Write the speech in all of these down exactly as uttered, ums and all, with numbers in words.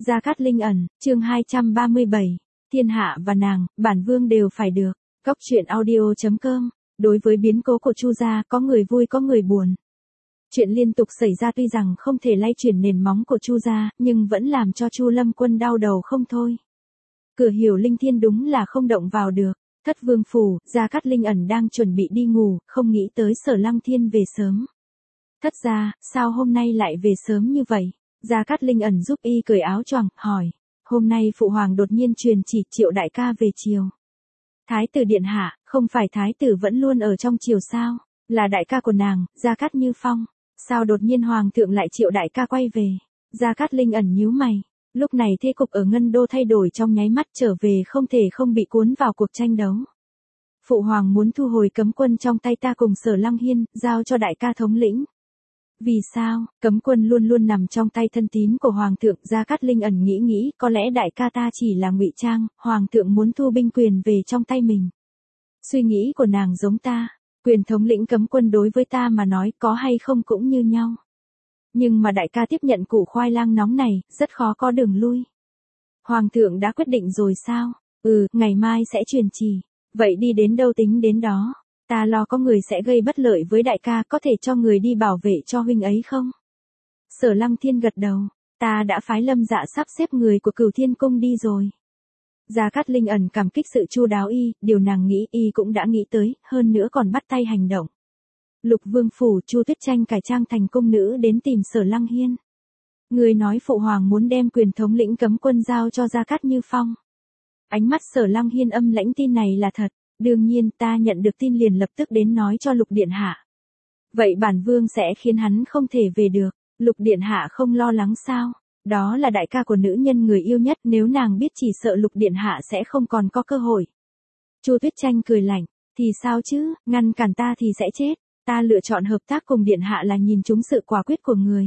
Gia Cát Linh ẩn, chương hai trăm ba mươi bảy, thiên hạ và nàng, bản vương đều phải được. Góc truyện audio chấm com. Đối với biến cố của Chu gia, có người vui có người buồn. Chuyện liên tục xảy ra tuy rằng không thể lay chuyển nền móng của Chu gia, nhưng vẫn làm cho Chu Lâm Quân đau đầu không thôi. Cửa Hiểu Linh Thiên đúng là không động vào được. Thất vương phủ, Gia Cát Linh ẩn đang chuẩn bị đi ngủ, không nghĩ tới Sở Lăng Thiên về sớm. Thất gia, sao hôm nay lại về sớm như vậy? Gia Cát Linh ẩn giúp y cởi áo choàng, hỏi. Hôm nay phụ hoàng đột nhiên truyền chỉ Triệu đại ca về triều. Thái tử điện hạ, không phải thái tử vẫn luôn ở trong triều sao? Là đại ca của nàng, Gia Cát Như Phong. Sao đột nhiên hoàng thượng lại Triệu đại ca quay về? Gia Cát Linh ẩn nhíu mày. Lúc này thế cục ở Ngân Đô thay đổi trong nháy mắt, trở về không thể không bị cuốn vào cuộc tranh đấu. Phụ hoàng muốn thu hồi cấm quân trong tay ta cùng Sở Lăng Hiên, giao cho đại ca thống lĩnh. Vì sao? Cấm quân luôn luôn nằm trong tay thân tín của hoàng thượng. Gia Cát Linh ẩn nghĩ nghĩ, có lẽ đại ca ta chỉ là ngụy trang, hoàng thượng muốn thu binh quyền về trong tay mình. Suy nghĩ của nàng giống ta, quyền thống lĩnh cấm quân đối với ta mà nói có hay không cũng như nhau. Nhưng mà đại ca tiếp nhận củ khoai lang nóng này, rất khó có đường lui. Hoàng thượng đã quyết định rồi sao? Ừ, ngày mai sẽ truyền chỉ. Vậy đi đến đâu tính đến đó. Ta lo có người sẽ gây bất lợi với đại ca, có thể cho người đi bảo vệ cho huynh ấy không? Sở Lăng Thiên gật đầu. Ta đã phái Lâm Dạ sắp xếp người của Cửu Thiên Cung đi rồi. Gia Cát Linh ẩn cảm kích sự chu đáo y, điều nàng nghĩ y cũng đã nghĩ tới, hơn nữa còn bắt tay hành động. Lục Vương phủ, Chu Tuyết Tranh cải trang thành cung nữ đến tìm Sở Lăng Hiên. Người nói phụ hoàng muốn đem quyền thống lĩnh cấm quân giao cho Gia Cát Như Phong. Ánh mắt Sở Lăng Hiên âm lãnh, tin này là thật. Đương nhiên, ta nhận được tin liền lập tức đến nói cho Lục điện hạ. Vậy bản vương sẽ khiến hắn không thể về được. Lục điện hạ không lo lắng sao? Đó là đại ca của nữ nhân người yêu nhất, nếu nàng biết chỉ sợ Lục điện hạ sẽ không còn có cơ hội. Chu Tuyết Tranh cười lạnh, thì sao chứ, ngăn cản ta thì sẽ chết. Ta lựa chọn hợp tác cùng điện hạ là nhìn trúng sự quả quyết của người.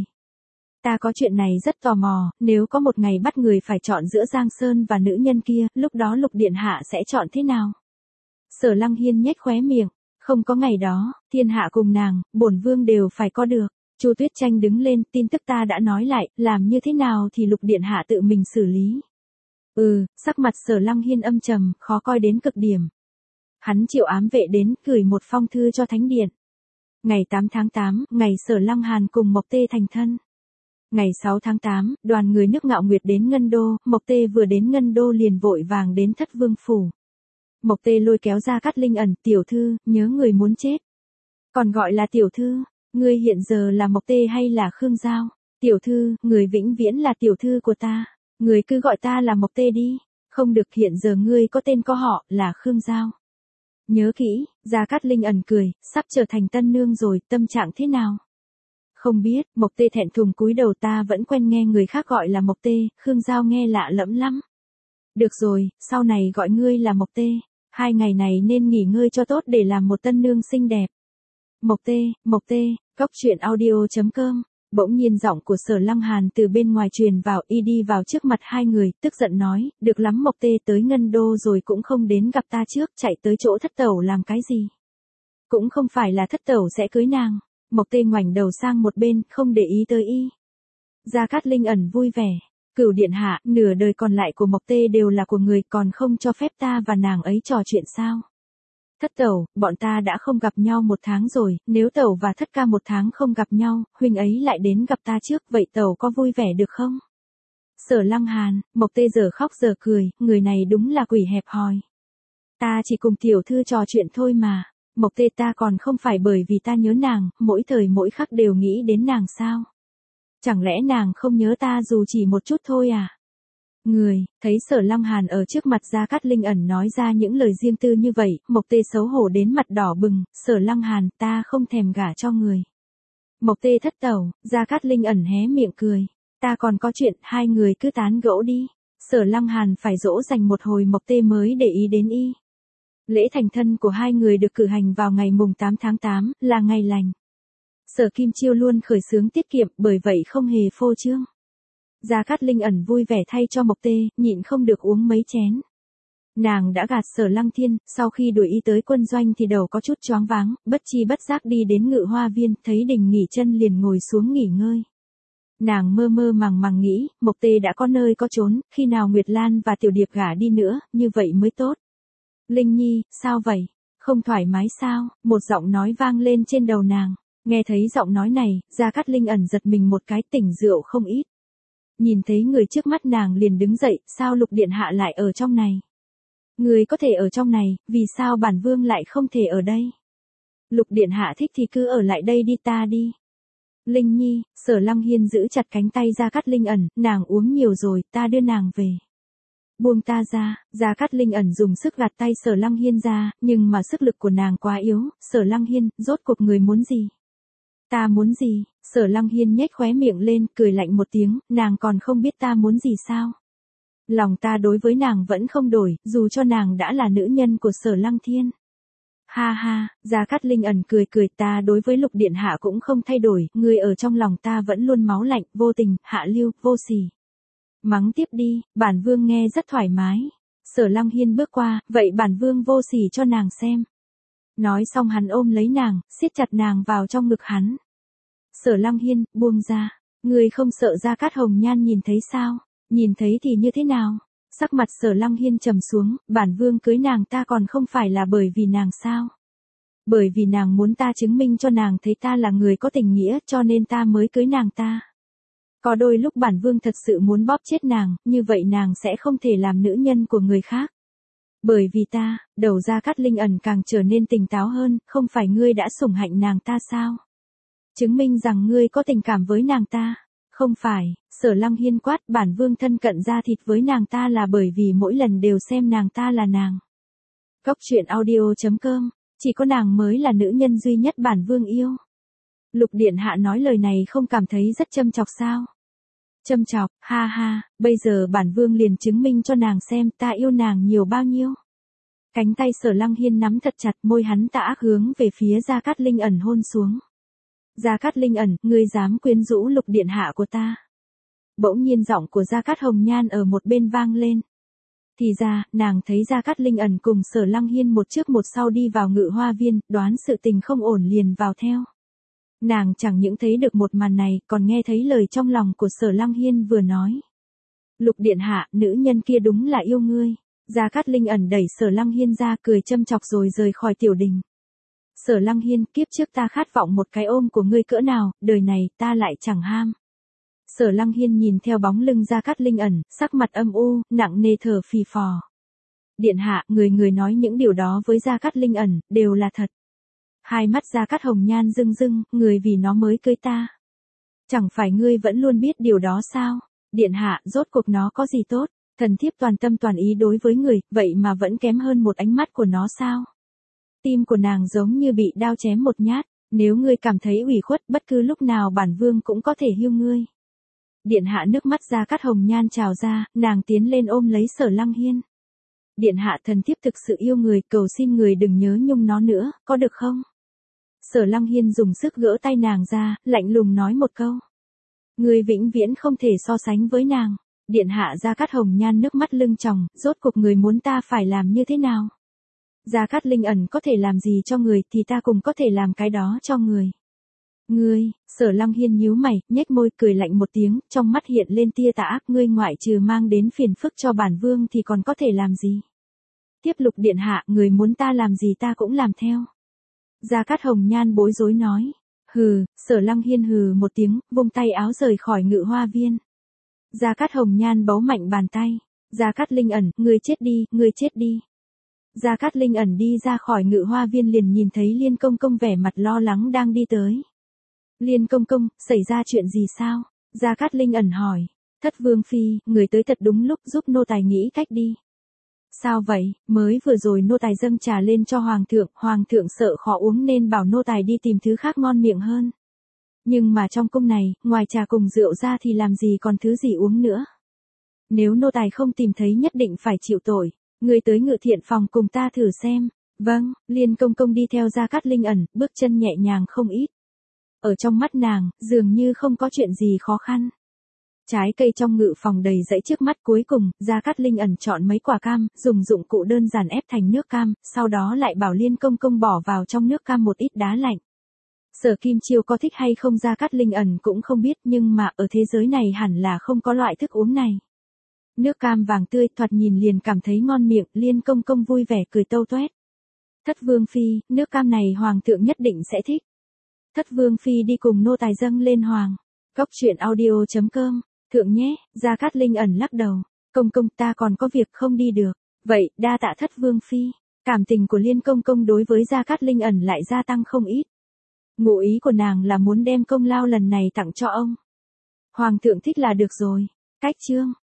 Ta có chuyện này rất tò mò, nếu có một ngày bắt người phải chọn giữa Giang Sơn và nữ nhân kia, lúc đó Lục điện hạ sẽ chọn thế nào? Sở Lăng Hiên nhếch khóe miệng, không có ngày đó, thiên hạ cùng nàng, bổn vương đều phải có được. Chu Tuyết Tranh đứng lên, tin tức ta đã nói lại, làm như thế nào thì Lục điện hạ tự mình xử lý. Ừ, sắc mặt Sở Lăng Hiên âm trầm, khó coi đến cực điểm. Hắn triệu ám vệ đến, gửi một phong thư cho thánh điện. Ngày tám tháng tám, ngày Sở Lăng Hàn cùng Mộc Tê thành thân. Ngày sáu tháng tám, đoàn người nước Ngạo Nguyệt đến Ngân Đô, Mộc Tê vừa đến Ngân Đô liền vội vàng đến Thất Vương phủ. Mộc Tê lôi kéo Gia Cát Linh ẩn, tiểu thư, nhớ người muốn chết. Còn gọi là tiểu thư, ngươi hiện giờ là Mộc Tê hay là Khương Giao? Tiểu thư, người vĩnh viễn là tiểu thư của ta, người cứ gọi ta là Mộc Tê đi. Không được, hiện giờ ngươi có tên có họ, là Khương Giao. Nhớ kỹ. Gia Cát Linh ẩn cười, sắp trở thành tân nương rồi, tâm trạng thế nào? Không biết. Mộc Tê thẹn thùng cúi đầu, ta vẫn quen nghe người khác gọi là Mộc Tê, Khương Giao nghe lạ lẫm lắm. Được rồi, sau này gọi ngươi là Mộc Tê. Hai ngày này nên nghỉ ngơi cho tốt để làm một tân nương xinh đẹp. Mộc Tê, Mộc Tê, góc truyện audio chấm com. Bỗng nhiên giọng của Sở Lăng Hàn từ bên ngoài truyền vào, y đi vào trước mặt hai người, tức giận nói, được lắm Mộc Tê, tới Ngân Đô rồi cũng không đến gặp ta trước, chạy tới chỗ thất tẩu làm cái gì? Cũng không phải là thất tẩu sẽ cưới nàng. Mộc Tê ngoảnh đầu sang một bên, không để ý tới y. Gia Cát Linh ẩn vui vẻ. Cửu điện hạ, nửa đời còn lại của Mộc Tê đều là của người, còn không cho phép ta và nàng ấy trò chuyện sao? Thất tẩu, bọn ta đã không gặp nhau một tháng rồi, nếu tẩu và thất ca một tháng không gặp nhau, huynh ấy lại đến gặp ta trước, vậy tẩu có vui vẻ được không? Sở Lăng Hàn, Mộc Tê giờ khóc giờ cười, người này đúng là quỷ hẹp hòi. Ta chỉ cùng tiểu thư trò chuyện thôi mà. Mộc Tê, ta còn không phải bởi vì ta nhớ nàng, mỗi thời mỗi khắc đều nghĩ đến nàng sao? Chẳng lẽ nàng không nhớ ta dù chỉ một chút thôi à? Người, thấy Sở Lăng Hàn ở trước mặt Gia Cát Linh ẩn nói ra những lời riêng tư như vậy, Mộc Tê xấu hổ đến mặt đỏ bừng, Sở Lăng Hàn, ta không thèm gả cho người. Mộc Tê thất tẩu, Gia Cát Linh ẩn hé miệng cười. Ta còn có chuyện, hai người cứ tán gẫu đi. Sở Lăng Hàn phải dỗ dành một hồi Mộc Tê mới để ý đến y. Lễ thành thân của hai người được cử hành vào ngày mùng tám tháng tám, là ngày lành. Sở Kim Chiêu luôn khởi xướng tiết kiệm, bởi vậy không hề phô trương. Gia Cát Linh ẩn vui vẻ thay cho Mộc Tê, nhịn không được uống mấy chén. Nàng đã gạt Sở Lăng Thiên, sau khi đuổi y tới quân doanh thì đầu có chút choáng váng, bất chi bất giác đi đến Ngự Hoa Viên, thấy đình nghỉ chân liền ngồi xuống nghỉ ngơi. Nàng mơ mơ màng màng nghĩ, Mộc Tê đã có nơi có chốn, khi nào Nguyệt Lan và Tiểu Điệp gả đi nữa, như vậy mới tốt. Linh Nhi, sao vậy? Không thoải mái sao? Một giọng nói vang lên trên đầu nàng. Nghe thấy giọng nói này, Gia Cát Linh ẩn giật mình một cái, tỉnh rượu không ít. Nhìn thấy người trước mắt nàng liền đứng dậy, sao Lục điện hạ lại ở trong này? Người có thể ở trong này, vì sao bản vương lại không thể ở đây? Lục điện hạ thích thì cứ ở lại đây đi, ta đi. Linh Nhi, Sở Lăng Hiên giữ chặt cánh tay Gia Cát Linh ẩn, nàng uống nhiều rồi, ta đưa nàng về. Buông ta ra, Gia Cát Linh ẩn dùng sức gạt tay Sở Lăng Hiên ra, nhưng mà sức lực của nàng quá yếu, Sở Lăng Hiên, rốt cuộc người muốn gì? Ta muốn gì? Sở Lăng Hiên nhếch khóe miệng lên, cười lạnh một tiếng, nàng còn không biết ta muốn gì sao? Lòng ta đối với nàng vẫn không đổi, dù cho nàng đã là nữ nhân của Sở Lăng Thiên. Ha ha, Gia Cát Linh ẩn cười cười, ta đối với Lục điện hạ cũng không thay đổi, người ở trong lòng ta vẫn luôn máu lạnh, vô tình, hạ lưu, vô sỉ. Mắng tiếp đi, bản vương nghe rất thoải mái. Sở Lăng Hiên bước qua, vậy bản vương vô sỉ cho nàng xem. Nói xong hắn ôm lấy nàng, siết chặt nàng vào trong ngực hắn. Sở Lăng Hiên, buông ra, người không sợ Gia Cát Hồng Nhan nhìn thấy sao? Nhìn thấy thì như thế nào? Sắc mặt Sở Lăng Hiên trầm xuống, bản vương cưới nàng ta còn không phải là bởi vì nàng sao? Bởi vì nàng muốn ta chứng minh cho nàng thấy ta là người có tình nghĩa, cho nên ta mới cưới nàng ta. Có đôi lúc bản vương thật sự muốn bóp chết nàng, như vậy nàng sẽ không thể làm nữ nhân của người khác. Bởi vì ta, đầu Gia Cát Linh ẩn càng trở nên tỉnh táo hơn, không phải ngươi đã sủng hạnh nàng ta sao? Chứng minh rằng ngươi có tình cảm với nàng ta. Không phải, Sở Lăng Hiên quát, bản vương thân cận da thịt với nàng ta là bởi vì mỗi lần đều xem nàng ta là nàng. Góc truyện audio chấm com, chỉ có nàng mới là nữ nhân duy nhất bản vương yêu. Lục điện hạ nói lời này không cảm thấy rất châm chọc sao? Châm chọc, ha ha, bây giờ bản vương liền chứng minh cho nàng xem ta yêu nàng nhiều bao nhiêu. Cánh tay Sở Lăng Hiên nắm thật chặt, môi hắn tà ác hướng về phía Gia Cát Linh ẩn hôn xuống. Gia Cát Linh ẩn, ngươi dám quyến rũ Lục điện hạ của ta? Bỗng nhiên giọng của Gia Cát Hồng Nhan ở một bên vang lên. Thì ra, nàng thấy Gia Cát Linh ẩn cùng Sở Lăng Hiên một trước một sau đi vào Ngự Hoa Viên, đoán sự tình không ổn liền vào theo. Nàng chẳng những thấy được một màn này, còn nghe thấy lời trong lòng của Sở Lăng Hiên vừa nói. Lục điện hạ, nữ nhân kia đúng là yêu ngươi. Gia Cát Linh ẩn đẩy Sở Lăng Hiên ra, cười châm chọc rồi rời khỏi tiểu đình. Sở Lăng Hiên, kiếp trước ta khát vọng một cái ôm của ngươi cỡ nào, đời này ta lại chẳng ham. Sở Lăng Hiên nhìn theo bóng lưng Gia Cát Linh ẩn, sắc mặt âm u, nặng nề thở phì phò. Điện hạ, người người nói những điều đó với Gia Cát Linh ẩn, đều là thật. Hai mắt Gia Cát Hồng Nhan rưng rưng, người vì nó mới cưới ta. Chẳng phải ngươi vẫn luôn biết điều đó sao? Điện hạ, rốt cuộc nó có gì tốt? Thần thiếp toàn tâm toàn ý đối với người, vậy mà vẫn kém hơn một ánh mắt của nó sao? Tim của nàng giống như bị đao chém một nhát, nếu ngươi cảm thấy ủy khuất, bất cứ lúc nào bản vương cũng có thể hiêu ngươi. Điện hạ, nước mắt Gia Cát Hồng Nhan trào ra, nàng tiến lên ôm lấy Sở Lăng Hiên. Điện hạ, thần thiếp thực sự yêu người, cầu xin người đừng nhớ nhung nó nữa, có được không? Sở Lăng Hiên dùng sức gỡ tay nàng ra, lạnh lùng nói một câu. Người vĩnh viễn không thể so sánh với nàng. Điện hạ, Gia Cát Hồng Nhan nước mắt lưng tròng, rốt cuộc người muốn ta phải làm như thế nào? Gia Cát Linh ẩn có thể làm gì cho người thì ta cũng có thể làm cái đó cho người. Ngươi, Sở Lăng Hiên nhíu mày, nhếch môi cười lạnh một tiếng, trong mắt hiện lên tia tà ác, ngươi ngoại trừ mang đến phiền phức cho bản vương thì còn có thể làm gì? Tiếp Lục điện hạ, người muốn ta làm gì ta cũng làm theo. Gia Cát Hồng Nhan bối rối nói. Hừ, Sở Lăng Hiên hừ một tiếng, vung tay áo rời khỏi Ngự Hoa Viên. Gia Cát Hồng Nhan bấu mạnh bàn tay. Gia Cát Linh ẩn, ngươi chết đi, ngươi chết đi. Gia Cát Linh ẩn đi ra khỏi Ngự Hoa Viên liền nhìn thấy Liên Công Công vẻ mặt lo lắng đang đi tới. Liên Công Công, xảy ra chuyện gì sao? Gia Cát Linh ẩn hỏi. Thất Vương Phi, người tới thật đúng lúc, giúp nô tài nghĩ cách đi. Sao vậy, mới vừa rồi nô tài dâng trà lên cho Hoàng thượng, Hoàng thượng sợ khó uống nên bảo nô tài đi tìm thứ khác ngon miệng hơn. Nhưng mà trong cung này, ngoài trà cùng rượu ra thì làm gì còn thứ gì uống nữa. Nếu nô tài không tìm thấy nhất định phải chịu tội. Người tới Ngự Thiện phòng cùng ta thử xem. Vâng, Liên Công Công đi theo Gia Cát Linh ẩn, bước chân nhẹ nhàng không ít. Ở trong mắt nàng, dường như không có chuyện gì khó khăn. Trái cây trong ngự phòng đầy dãy trước mắt, cuối cùng, Gia Cát Linh ẩn chọn mấy quả cam, dùng dụng cụ đơn giản ép thành nước cam, sau đó lại bảo Liên Công Công bỏ vào trong nước cam một ít đá lạnh. Sở Kim Chiêu có thích hay không Gia Cát Linh ẩn cũng không biết, nhưng mà ở thế giới này hẳn là không có loại thức uống này. Nước cam vàng tươi thoạt nhìn liền cảm thấy ngon miệng, Liên Công Công vui vẻ cười tâu toét. Thất Vương Phi, nước cam này Hoàng thượng nhất định sẽ thích. Thất Vương Phi đi cùng nô tài dâng lên Hoàng. Góc truyện audio chấm com, thượng nhé, Gia Cát Linh ẩn lắc đầu. Công công ta còn có việc không đi được. Vậy, đa tạ Thất Vương Phi. Cảm tình của Liên Công Công đối với Gia Cát Linh ẩn lại gia tăng không ít. Ngụ ý của nàng là muốn đem công lao lần này tặng cho ông. Hoàng thượng thích là được rồi. Cách chương.